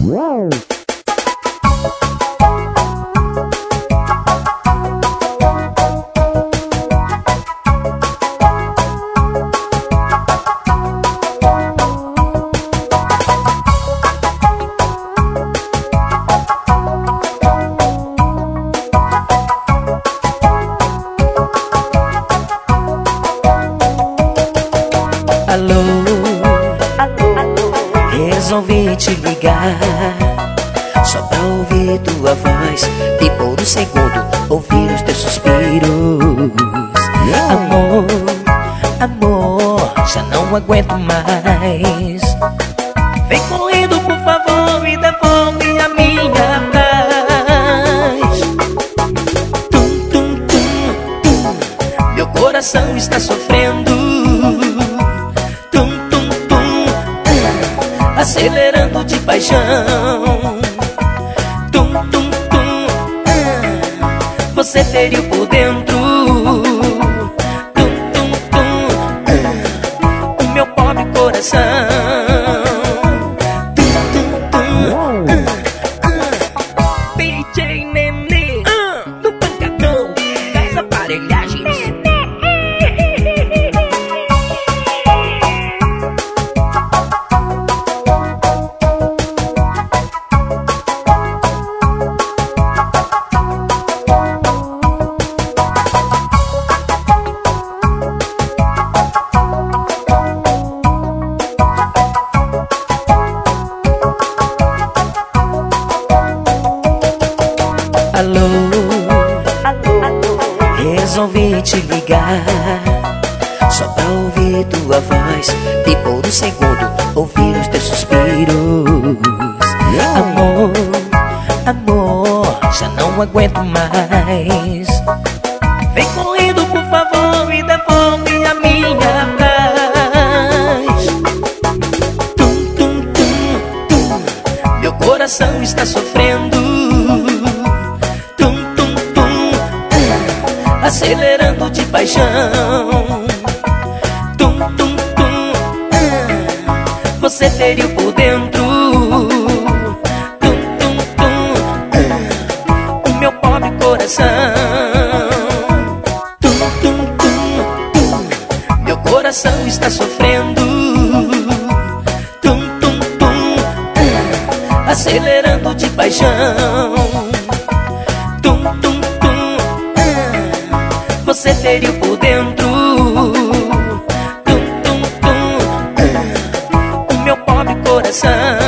Resolvi te ligar só pra ouvir tua voz e por um segundo ouvir os teus suspiros. Amor, amor, já não aguento mais. Vem correndo, por favor, e devolve a minha paz. Tum, tum, tum, tum. Meu coração está sofrendo. Acelerando de paixão. Tum, tum, tum. Você feriu por dentro. Tum, tum, tum. O meu pobre coração. Tum, tum, tum. DJ Nenê do Pancadão das aparelhagens. Resolvi te ligar só pra ouvir tua voz e por um segundo ouvir os teus suspiros. Amor, amor, já não aguento mais. Vem correndo, por favor, e devolve a minha paz. Tum, tum, tum, tum. Meu coração está sofrendo. Acelerando de paixão. Tum, tum, tum. Você feriu por dentro. Tum, tum, tum. O meu pobre coração. Tum, tum, tum, tum. Meu coração está sofrendo. Tum, tum, tum. Acelerando de paixão. Tum, tum, você feriu por dentro. Tum, tum, tum. O meu pobre coração.